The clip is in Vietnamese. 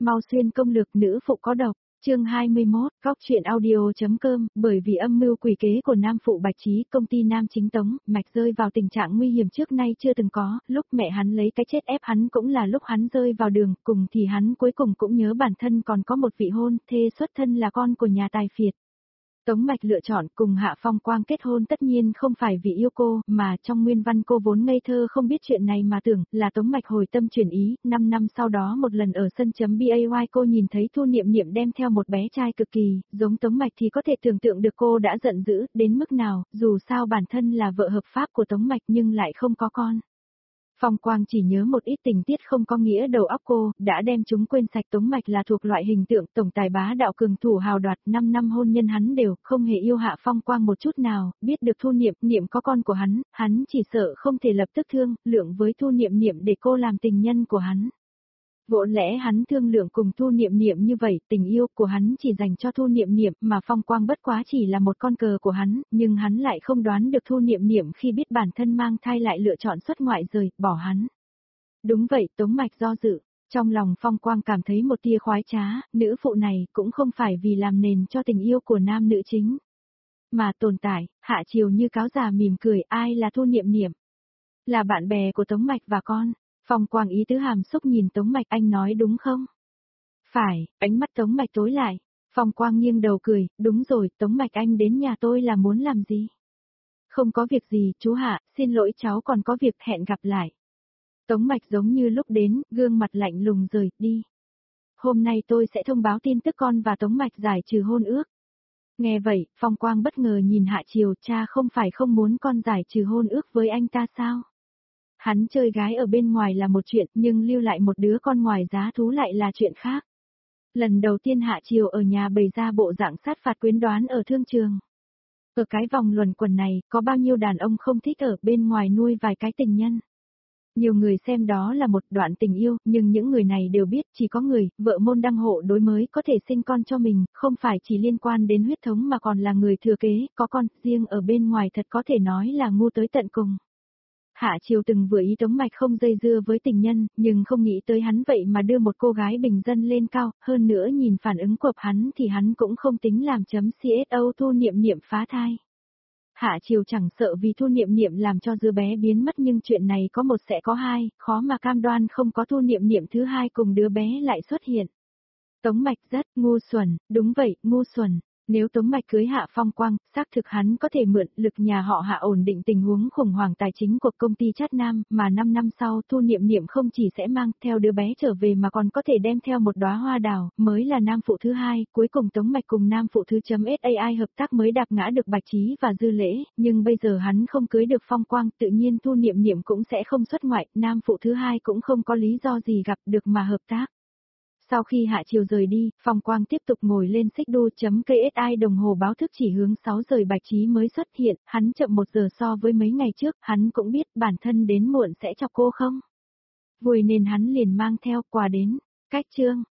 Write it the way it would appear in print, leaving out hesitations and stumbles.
Mau xuyên công lược nữ phụ có độc, chương 21, góc truyện audio.com, bởi vì âm mưu quỷ kế của nam phụ Bạch Trí, công ty Nam Chính Tống, Mạch rơi vào tình trạng nguy hiểm trước nay chưa từng có, lúc mẹ hắn lấy cái chết ép hắn cũng là lúc hắn rơi vào đường, cùng thì hắn cuối cùng cũng nhớ bản thân còn có một vị hôn thê xuất thân là con của nhà tài phiệt. Tống Mạch lựa chọn cùng Hạ Phong Quang kết hôn tất nhiên không phải vì yêu cô, mà trong nguyên văn cô vốn ngây thơ không biết chuyện này mà tưởng là Tống Mạch hồi tâm chuyển ý, 5 năm sau đó một lần ở sân chấm BAY cô nhìn thấy Thu Niệm Niệm đem theo một bé trai cực kỳ, giống Tống Mạch thì có thể tưởng tượng được cô đã giận dữ đến mức nào, dù sao bản thân là vợ hợp pháp của Tống Mạch nhưng lại không có con. Phong Quang chỉ nhớ một ít tình tiết không có nghĩa đầu óc cô, đã đem chúng quên sạch. Tống Mạch là thuộc loại hình tượng tổng tài bá đạo cường thủ hào đoạt, 5 năm hôn nhân hắn đều không hề yêu Hạ Phong Quang một chút nào, biết được Thu Niệm Niệm có con của hắn chỉ sợ không thể lập tức thương lượng với Thu Niệm Niệm để cô làm tình nhân của hắn. Vốn lẽ hắn thương lượng cùng Thu Niệm Niệm như vậy, tình yêu của hắn chỉ dành cho Thu Niệm Niệm, mà Phong Quang bất quá chỉ là một con cờ của hắn, nhưng hắn lại không đoán được Thu Niệm Niệm khi biết bản thân mang thai lại lựa chọn xuất ngoại rời bỏ hắn. Đúng vậy, Tống Mạch do dự, trong lòng Phong Quang cảm thấy một tia khoái trá, nữ phụ này cũng không phải vì làm nền cho tình yêu của nam nữ chính, mà tồn tại. Hạ Chiều như cáo già mỉm cười, ai là Thu Niệm Niệm? Là bạn bè của Tống Mạch và con. Phong Quang ý tứ hàm xúc nhìn Tống Mạch, anh nói đúng không? Phải, ánh mắt Tống Mạch tối lại. Phong Quang nghiêng đầu cười, đúng rồi, Tống Mạch anh đến nhà tôi là muốn làm gì? Không có việc gì, chú Hạ, xin lỗi cháu còn có việc, hẹn gặp lại. Tống Mạch giống như lúc đến, gương mặt lạnh lùng rời đi. Hôm nay tôi sẽ thông báo tin tức con và Tống Mạch giải trừ hôn ước. Nghe vậy, Phong Quang bất ngờ nhìn Hạ Chiều, cha không phải không muốn con giải trừ hôn ước với anh ta sao? Hắn chơi gái ở bên ngoài là một chuyện, nhưng lưu lại một đứa con ngoài giá thú lại là chuyện khác. Lần đầu tiên Hạ Chiều ở nhà bày ra bộ dạng sát phạt quyến đoán ở thương trường. Ở cái vòng luẩn quẩn này, có bao nhiêu đàn ông không thích ở bên ngoài nuôi vài cái tình nhân. Nhiều người xem đó là một đoạn tình yêu, nhưng những người này đều biết chỉ có người, vợ môn đăng hộ đối mới có thể sinh con cho mình, không phải chỉ liên quan đến huyết thống mà còn là người thừa kế, có con, riêng ở bên ngoài thật có thể nói là ngu tới tận cùng. Hạ Chiều từng vừa ý Tống Mạch không dây dưa với tình nhân, nhưng không nghĩ tới hắn vậy mà đưa một cô gái bình dân lên cao, hơn nữa nhìn phản ứng của hắn thì hắn cũng không tính làm chấm CSO Thu Niệm Niệm phá thai. Hạ Chiều chẳng sợ vì Thu Niệm Niệm làm cho đứa bé biến mất, nhưng chuyện này có một sẽ có hai, khó mà cam đoan không có Thu Niệm Niệm thứ hai cùng đứa bé lại xuất hiện. Tống Mạch rất ngu xuẩn, đúng vậy, ngu xuẩn. Nếu Tống Mạch cưới Hạ Phong Quang, xác thực hắn có thể mượn lực nhà họ Hạ ổn định tình huống khủng hoảng tài chính của công ty Chát Nam, mà 5 năm sau Thu Niệm Niệm không chỉ sẽ mang theo đứa bé trở về mà còn có thể đem theo một đóa hoa đào, mới là nam phụ thứ hai, cuối cùng Tống Mạch cùng nam phụ thứ .SAI hợp tác mới đạp ngã được Bạch Trí và Dư Lễ, nhưng bây giờ hắn không cưới được Phong Quang, tự nhiên Thu Niệm Niệm cũng sẽ không xuất ngoại, nam phụ thứ hai cũng không có lý do gì gặp được mà hợp tác. Sau khi Hạ Chiều rời đi, Phong Quang tiếp tục ngồi lên xích đu.KSI đồng hồ báo thức chỉ hướng 6 giờ Bạch Trí mới xuất hiện, hắn chậm 1 giờ so với mấy ngày trước, hắn cũng biết bản thân đến muộn sẽ chọc cô không. Vui nên hắn liền mang theo quà đến, cách chương.